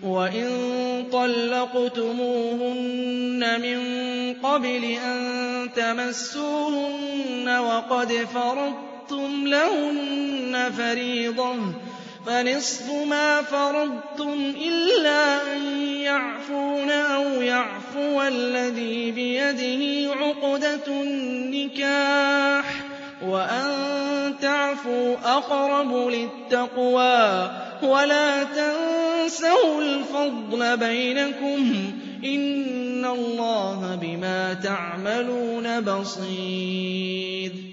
وَإِن طَلَّقْتُمُوهُنَّ مِن قَبْلِ أَن تَمَسُّوهُنَّ وَقَدْ فَرَضْتُمْ لَهُنَّ فَرِيضَةً فَنِصْفُ مَا فَرَضْتُمْ إِلَّا أَن يَعْفُونَ أَوْ يَعْفُوَ الَّذِي بِيَدِهِ عُقْدَةُ النِّكَاحِ ۚ وَأَن تَعْفُوا أَقْرَبُ لِلتَّقْوَىٰ ۚ وَلَا تَنسَوُا الْفَضْلَ بَيْنَكُمْ ۚ إِنَّ اللَّهَ بِمَا تَعْمَلُونَ بَصِيرٌ